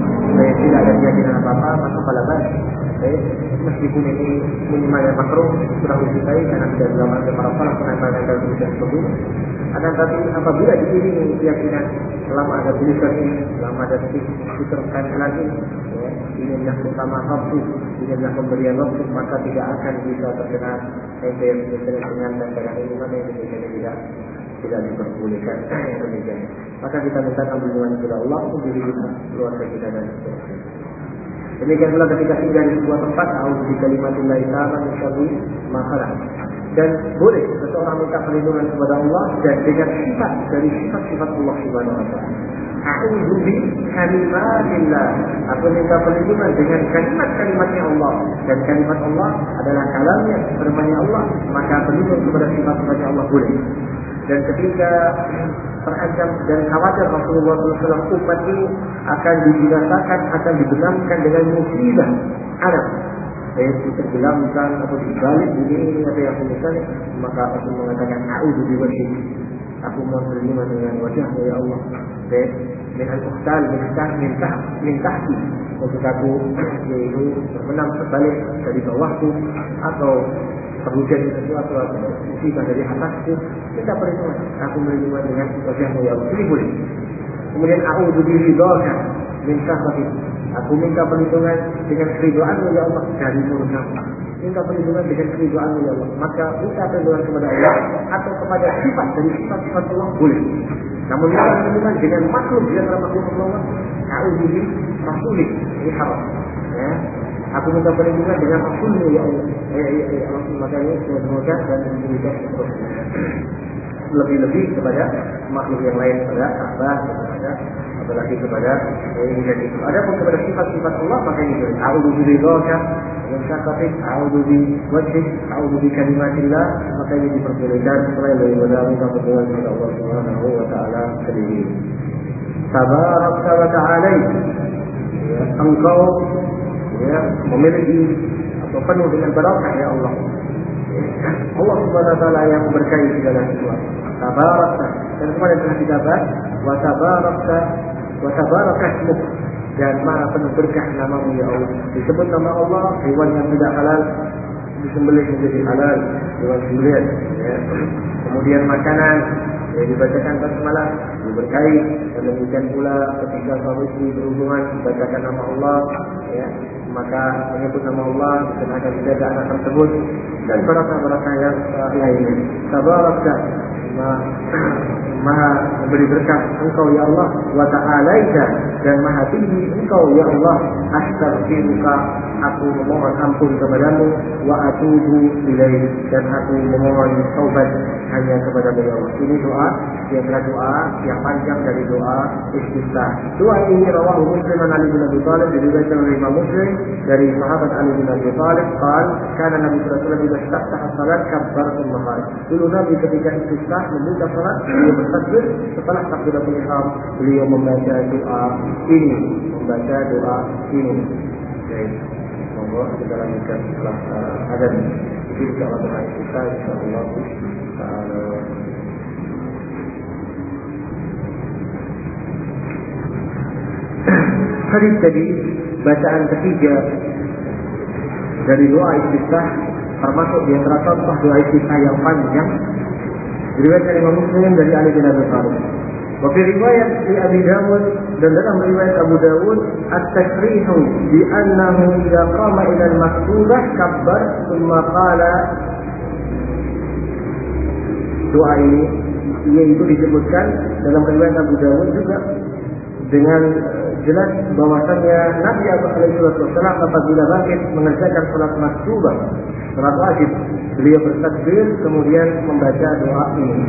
tidak ada keyakinan apa-apa maka pada balik. Meskipun ini minimalnya makruh kurang disukai karena tidak dilakukan para salaf menempelkan dalam tulisan tersebut. Akan tapi apabila diiringi keyakinan selama ada tulisan ini, selama ada stiker tempelan ini, ya, ini adalah utama waktu, ini adalah pemberian waktu, maka tidak akan bisa terkena embel dengan tempelan ini mana yang demikian tidak tidak diperbolehkan yang demikian. Maka kita minta perlindungan kepada Allah untuk diri kita, keluarga kita dan seterusnya. Demikian pula ketika tinggal di sebuah tempat, a'udzu bikalimatillahit tammati min syarri ma khalaq. Dan boleh seseorang minta perlindungan kepada Allah dan dengan sifat dari sifat-sifat Allah Subhanahu wa taala. A'udzu bikalimatillah. Aku minta perlindungan dengan kalimat-kalimatnya Allah, dan kalimat Allah adalah kalamnya, firman-Nya Allah, maka perlindungan kepada sifat-sifatnya Allah boleh. Dan ketika terancam dan khawatir Rasulullah shallallahu alaihi wasallam umat ini akan dibinasakan, akan dibenamkan dengan musibah Arab, yaitu tenggelamkan atau dibalik bumi ini atau yang misalnya, maka Rasul mengatakan a'udzu biwajhik, aku mohon perlindungan dengan wajahmu ya Allah, dan dengan ukhtal mintah mintah mintahki untuk aku, yaitu terbenam terbalik dari bawahku atau terhujan sesuatu atau musibah dari atasku, minta perlindungan, aku melindungi dengan wajahmu ya Allah. Ini boleh. Kemudian a'udzu biridhaka min sakhatik, aku minta perlindungan dengan keridhaanmu ya Allah dari murkamu. Minta perlindungan dengan keridhaanmu ya Allah. Maka minta perlindungan kepada Allah atau kepada sifat dari sifat-sifat Allah boleh. Namun minta perlindungan dengan makhluk di antara makhluk Allah, a'udzu bi rasulik, ini haram. Ya. Aku minta perlindungan dengan Rasulmu ya Allah. Ya, ya, ya, Rasul makanya semoga dan memberikan seterusnya. Lebih-lebih kepada makhluk yang lain, pada Ka'bah, kepada apalagi kepada ini dan itu. Adapun kepada sifat-sifat Allah maka ini boleh. A'udzu biridhaka min sakhatik, a'udzu biwajhik, a'udzu bikalimatillah, maka ini diperbolehkan selain daripada minta perlindungan kepada Allah Subhanahu wa taala sendiri. Tabarakta wa ta'ala. Ya, engkau ya, memiliki atau penuh dengan barakah ya Allah. Allah Subhanahu wa taala yang memberkahi segala sesuatu. Tabarakta, dan kemarin telah kita bahas wa tabarakta wa tabarakasmu, dan maha penuh berkah namamu ya Allah. Disebut nama Allah, hewan yang tidak halal disembelih menjadi halal, hewan sembelihan ya. Kemudian makanan ya, dibacakan basmalah, diberkahi, dan demikian pula ketika suami istri berhubungan dibacakan nama Allah ya, maka menyebut nama Allah dan akan dijaga anak tersebut dan barakah-barakah yang uh, lainnya. Tabarakta, maha memberi berkah engkau ya Allah, wa ta'alaika, dan maha tinggi engkau ya Allah. Astaghfiruka, aku memohon ampun kepadamu, wa atubu ilaik, dan aku memohon taubat hanya kepadamu ya Allah. Ini doa yang adalah doa yang panjang dari doa istiftah. Doa ini rawahu Muslim an Ali bin Abi Thalib, diriwayatkan oleh Imam Muslim dari sahabat Ali bin Abi Thalib, qala kana Nabi sallallahu alaihi wasallam idza istaftaha salat kabbara thumma qala. Dulu Nabi ketika istiftah membuka salat, beliau bertakbir, setelah takbiratul ihram beliau membaca doa ini, membaca doa ini. Baik, monggo kita lanjutkan setelah uh, adzan. Jadi kalau doa istiftah insyaallah taala. Hadis tadi bacaan ketiga dari doa istiftah termasuk di antara contoh doa istiftah yang panjang diriwayatkan Imam Muslim dari Ali bin Abi Thalib. Wa fi riwayat di Abi Dawud, dan dalam riwayat Abu Dawud, at-tasrihu bi annahu idza qama ila al-maktubah kabbar thumma qala. Doa ini yaitu disebutkan dalam riwayat Abu Dawud juga dengan jelas bahwasannya Nabi alaihi wasallam apabila bangkit mengerjakan salat maktubah, salat wajib, beliau bertakbir kemudian membaca doa ini.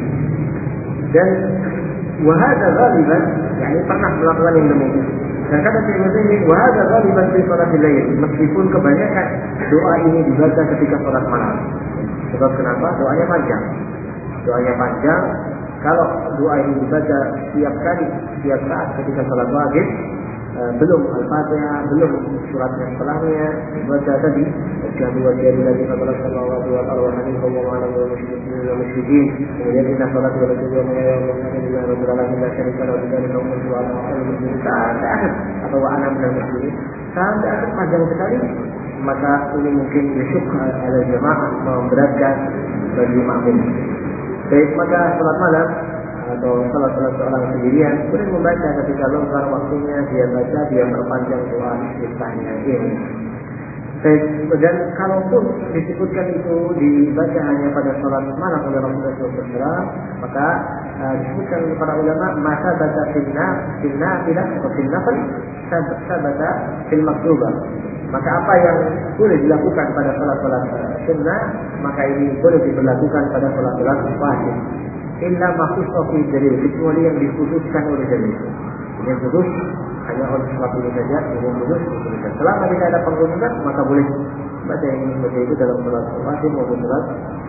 Dan wahada ghaliban, yakni pernah melakukan yang demikian. Dan kata Syekh ini, wahada ghaliban fi salatil lail, meskipun kebanyakan doa ini dibaca ketika salat malam. Sebab kenapa? Doanya panjang. Doanya panjang. Kalau doa ini dibaca setiap kali, setiap saat ketika salat wajib, uh, belum Al-Fatihah, belum surat yang setelahnya dibaca tadi, Asyhadu an la ilaha illallah sallallahu alaihi wa sallam, kemudian inna salati wa nusuki wa mahyaya wa mamati lillahi rabbil alamin la syarika lahu wa bidzalika umirtu wa ana awwalul muslimin, sampai akhir, atau wa ana minal muslimin, sampai akhir panjang sekali. Maka ini mungkin disyukha ala jamaah, memberatkan bagi makmum. Baik, maka salat malam atau salat-salat seorang sendirian boleh membaca ketika longgar waktunya, dia baca, dia perpanjang doa istiftahnya ini. Baik, dan kalaupun disebutkan itu dibaca hanya pada salat malam oleh Rasulullah shallallahu alaihi wasallam, maka uh, disebutkan para ulama masa baca finna finna tidak atau finna pun sabata fil maktubah. Maka apa yang boleh dilakukan pada salat-salat sunnah, maka ini boleh diberlakukan pada salat-salat wajib. Illa makhusus fi dalil, kecuali yang dikhususkan oleh dalil. Yang khusus hanya oleh salat ini saja, yang khusus dikhususkan. Selama tidak ada pengkhususan, maka boleh baca yang ini baca itu dalam salat wajib maupun salat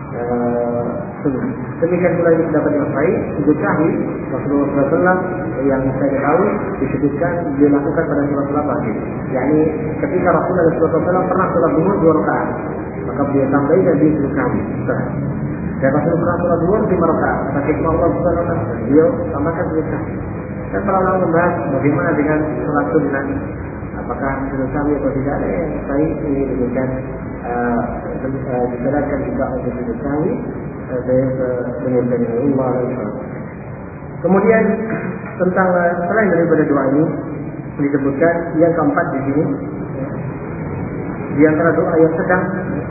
uh, sunnah. Demikian pula ini pendapat yang baik, sujud sahwi Rasulullah shallallahu alaihi wasallam yang saya tahu disebutkan dilakukan pada salat-salat wajib. yakni ketika Rasulullah shallallahu alaihi wasallam pernah salat zuhur dua rakaat, maka beliau tambahkan dia sujud sahwi. Dan Rasulullah salat zuhur lima rakaat, tapi Allah subhanahu wa taala beliau tambahkan sujud sahwi. Dan para ulama membahas bagaimana dengan salat sunnah, apakah sujud sahwi atau tidak, ada yang baik ini demikian disarankan juga untuk sujud sahwi. Saya menyebutkan Allah Alaihi. Kemudian tentang selain daripada doa ini disebutkan yang keempat di sini, di antara doa yang sedang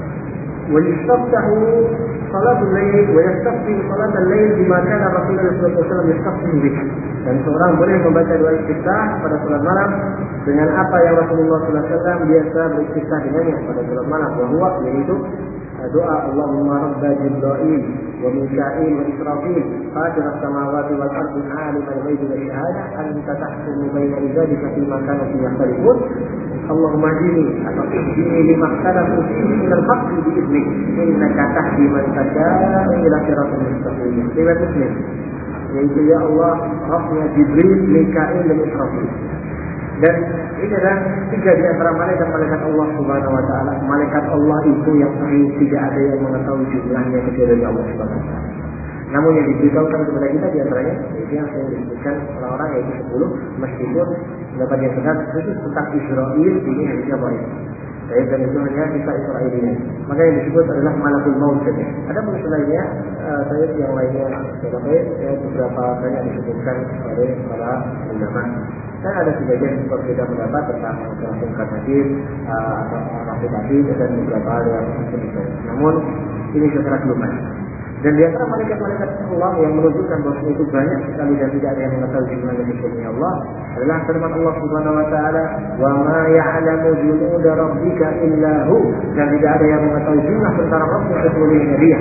wayastaftahu salatul lail wa yastafti salatul lail bima kana Rasulullah sallallahu alaihi wasallam yastafti bih. Dan seorang boleh membaca doa istiftah pada salat malam dengan apa yang Rasulullah sallallahu alaihi wasallam biasa beristiftah dengannya pada salat malam, bahwa yaitu doa Allahumma rabba Jibril wa Mika'il wa Israfil fatir as-samawati wal ardi alim al-ghaibi wa syahadah anta tahkumu baina ibadika fima kanu fihi yakhtalifun Allahumma hdini atau ihdini lima ikhtalafu fihi min al-haqqi bi idnik innaka tahdi man tasyaa'u ila siratal mustaqim. Riwayat Muslim, yaitu ya Allah Rabbnya Jibril, Mika'il dan Israfil. Dan ini adalah tiga di antara malaikat-malaikat Allah Subhanahu wa taala. Malaikat Allah itu yang sahih, tidak ada yang mengetahui jumlahnya kecuali dari Allah Subhanahu wa taala. Namun yang diberitahukan kepada kita di antaranya yaitu yang saya disebutkan orang-orang yaitu sepuluh, meskipun dapat yang benar khusus tentang Israel ini hadisnya baik. Saya dan itu hanya kisah Israel ini. Maka yang disebut adalah malakul maut saja. Ada pun selainnya, uh, saya yang lainnya saya ya, beberapa kali disebutkan oleh para ulama. Dan ada sebagian berbeda pendapat tentang mengungkap hadis atau rasul hadis dan beberapa hal yang berbeda. Namun ini secara global. Dan di antara malaikat-malaikat Allah yang menunjukkan bahwa itu banyak sekali dan tidak ada yang mengetahui jumlahnya kecuali Allah adalah firman Allah Subhanahu wa taala, "Wa ma ya'lamu junuda rabbika illa hu." Dan tidak ada yang mengetahui jumlah tentara Rabbnya kecuali Dia.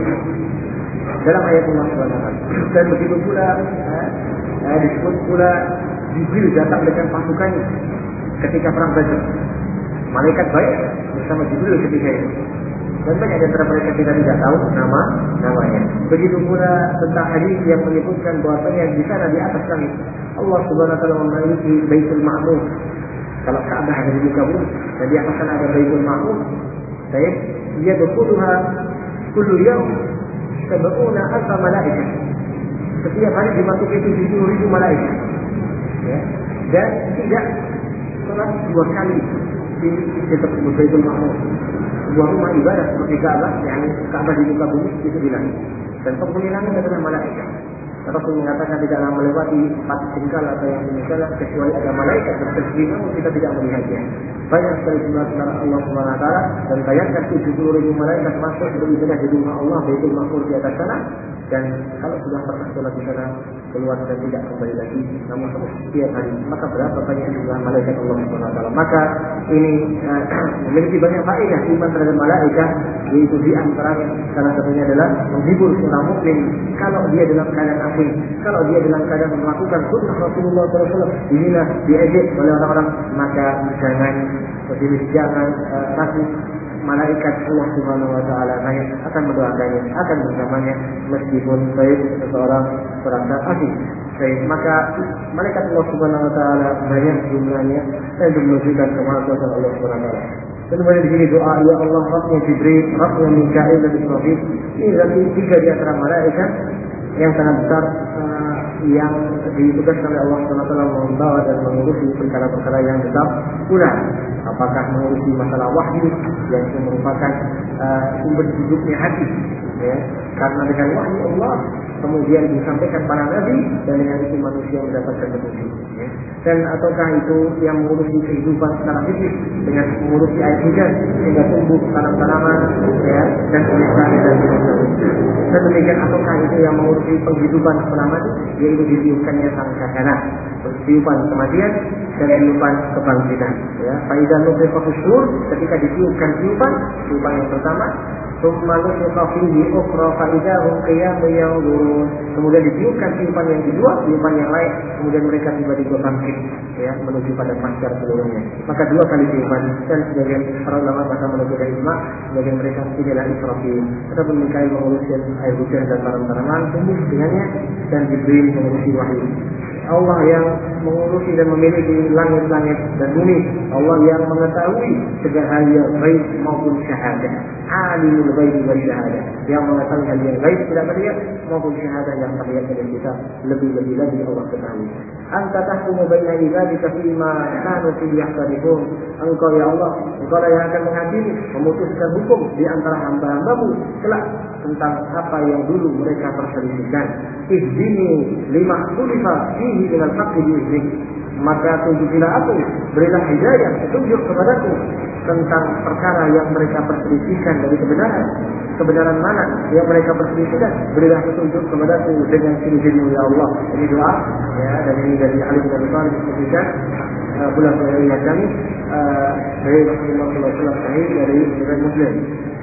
Dalam ayat Allah Subhanahu wa taala. Dan begitu pula eh, disebut pula Jibril datang dengan pasukannya ketika perang Badar. Malaikat baik bersama Jibril ketika itu. Dan banyak di antara mereka kita tidak tahu nama namanya. Begitu pula tentang hadis yang menyebutkan bahwasanya di sana di atas langit Allah Subhanahu wa taala memiliki Baitul Ma'mur. Kalau Ka'bah ada di muka bumi dan di atas sana ada Baitul Ma'mur. Baik, dia berkuduha kullu yaum sab'una alfa malaikat. Setiap hari dimasuki tujuh puluh ribu malaikat. Ya. Dan tidak sholat dua kali di tersebut Baitul Ma'mur. Sebuah rumah ibadah seperti Ka'bah, yang Ka'bah di muka bumi itu bilang. Dan penghuni langit adalah malaikat. Rasul mengatakan tidaklah melewati empat jengkal atau yang demikian kecuali ada malaikat bertasbih, namun kita tidak melihatnya. Banyak sekali jumlah secara Allah Subhanahu Wa Taala, dan bayangkan tujuh puluh ribu malaikat masuk beribadah di rumah Allah Baitul Ma'mur di atas sana, dan kalau sudah pernah sholat di sana keluar dan tidak kembali lagi, namun terus setiap hari, maka berapa banyak jumlah malaikat Allah Subhanahu Wa Taala. Maka ini uh, memiliki banyak faedah iman terhadap malaikat, yaitu di antaranya salah satunya adalah menghibur seorang mukmin kalau dia dalam keadaan asing, kalau dia dalam keadaan melakukan sunnah Rasulullah shallallahu alaihi wasallam, inilah diejek oleh orang-orang, maka jangan berdiri, jangan uh, takut. Malaikat Allah Subhanahu Wa Taala akan mendoakannya, akan bersamanya meskipun baik seseorang berada asing. Baik, maka malaikat Allah Subhanahu Wa Taala banyak jumlahnya dan menunjukkan kemahakuasaan Allah Subhanahu Wa Taala. Dan kemudian di sini doa, ya Allah, Rabbnya Jibril, Rabbnya Mikail dan Israfil. Ini berarti tiga di antara malaikat yang sangat besar uh, yang ditugaskan oleh Allah Subhanahu Wa Taala membawa dan mengurusi perkara-perkara yang besar pula. Apakah mengurusi masalah wahyu yang merupakan uh, sumber hidupnya hati, ya? Karena dengan wahyu Allah kemudian disampaikan para nabi, dan dengan itu manusia mendapatkan petunjuk, ya? Dan ataukah itu yang mengurusi kehidupan secara fisik dengan mengurusi air hujan sehingga tumbuh tanam-tanaman, ya, dan sebagainya dan sebagainya. Dan demikian ataukah itu yang mengurusi penghidupan setelah mati, yaitu ditiupkannya sangkakala, tiupan kematian dan tiupan kebangkitan, ya. Faidah nufiqa fisyur, ketika ditiupkan tiupan, tiupan yang pertama, thumma nufiqa fihi ukhra faidahum qiyamun yanzurun, kemudian ditiupkan tiupan yang kedua, tiupan yang lain, kemudian mereka tiba-tiba bangkit, ya, menuju pada mahsyar seluruhnya. Maka dua kali tiupan, dan sebagian para ulama bahkan menunjukkan ijma, sebagian mereka inilah Israfil. Adapun Mikail mengurusi air hujan dan tanam-tanaman tumbuh dengannya, dan Jibril mengurusi wahyu. Allah yang mengurusi dan memiliki langit-langit dan bumi. Allah yang mengetahui segala hal yang gaib maupun syahadah. Alimul ghaib wa syahadah, yang mengetahui hal yang gaib tidak terlihat maupun syahadah yang terlihat oleh kita. Lebih-lebih lagi Allah ketahui. Anta tahkumu baina ibadika fima kanu fihi yakhtalifun. Engkau ya Allah, engkau yang akan menghadiri, memutuskan hukum di antara hamba-hambamu kelak tentang apa yang dulu mereka perselisihkan. Ihdini lima khulifa fihi dengan haqqi biiznik, maka tunjukilah aku, berilah hidayah, petunjuk kepadaku tentang perkara yang mereka perselisihkan dari kebenaran. Kebenaran mana yang mereka perselisihkan, berilah petunjuk kepadaku dengan izin-Mu ya Allah. Ini doa, ya, dan ini dari Ali bin Abi Thalib disebutkan uh, bulan riwayat kami uh, dari Rasulullah sallallahu alaihi wasallam sahih dari riwayat Muslim.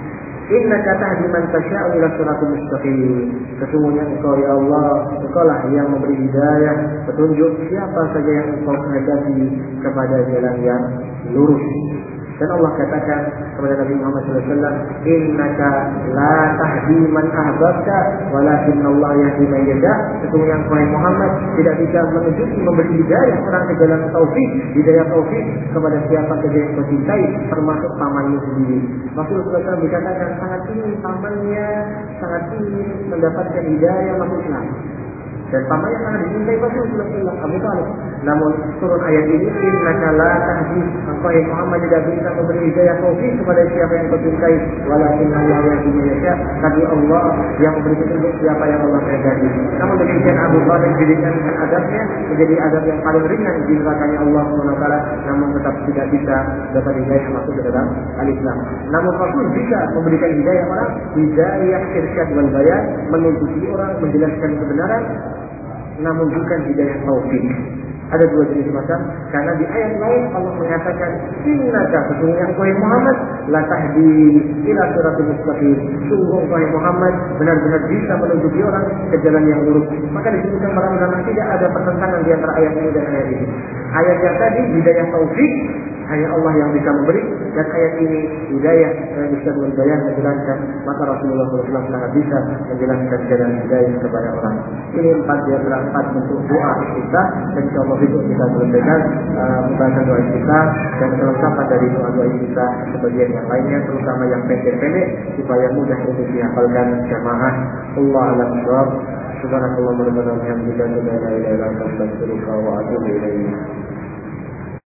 Innaka tahdi man tasya'u ila siratal mustaqim. Sesungguhnya Engkau ya Allah, Engkau lah yang memberi hidayah, petunjuk siapa saja yang Engkau kehendaki kepada jalan yang lurus. Dan Allah katakan kepada Nabi Muhammad sallallahu alaihi wasallam, innaka la tahdi man ahbabta walakin Allah yahdi man yasha. Sesungguhnya Engkau Muhammad tidak bisa menunjuki, memberi hidayah orang ke jalan taufik, hidayah taufik kepada siapa saja yang kau cintai, termasuk pamanmu sendiri. Rasulullah sallallahu alaihi wasallam dikatakan sangat ingin pamannya, sangat ingin mendapatkan hidayah masuk Islam. Dan pamannya sangat dicintai Rasulullah sallallahu alaihi wasallam, Abu Thalib. Namun turun ayat ini, innaka la tahdi, engkau ya Muhammad tidak bisa memberi hidayah taufik kepada siapa yang kau cintai, walakin Allah yahdi man yasha, tapi Allah yang memberi petunjuk siapa yang Allah kehendaki. Namun demikian Abu Thalib diberikan adabnya menjadi adab yang paling ringan di nerakanya Allah subhanahu wa taala, namun tetap tidak bisa dapat hidayah masuk ke dalam al-Islam. Namun Rasul bisa memberikan hidayah orang, hidayah irsyad wal bayan, menunjuki orang, menjelaskan kebenaran, namun bukan hidayah taufik. Ada dua jenis macam, karena di ayat lain Allah mengatakan innaka, sesungguhnya engkau Muhammad la tahdi ila siratal mustaqim, sungguh engkau Muhammad benar-benar bisa menunjuki orang ke jalan yang lurus. Maka disebutkan para ulama tidak ada pertentangan di antara ayat ini dan ayat ini. Ayat yang tadi hidayah taufik hanya Allah yang bisa memberi, dan ayat ini hidayah yang bisa membayar menjelaskan, maka Rasulullah sallallahu alaihi wasallam sangat bisa menjelaskan jalan hidayah kepada orang. Ini empat di antara empat bentuk doa kita, dan insyaallah besok kita selesaikan uh, pembahasan doa kita dan kelengkapan dari doa-doa kita sebagian yang lainnya, terutama yang pendek-pendek supaya mudah untuk dihafalkan jamaah. Allah a'lam bishawab. Subhanallah wa bihamdihi, la ilaha illa anta, astaghfiruka wa atubu ilaik.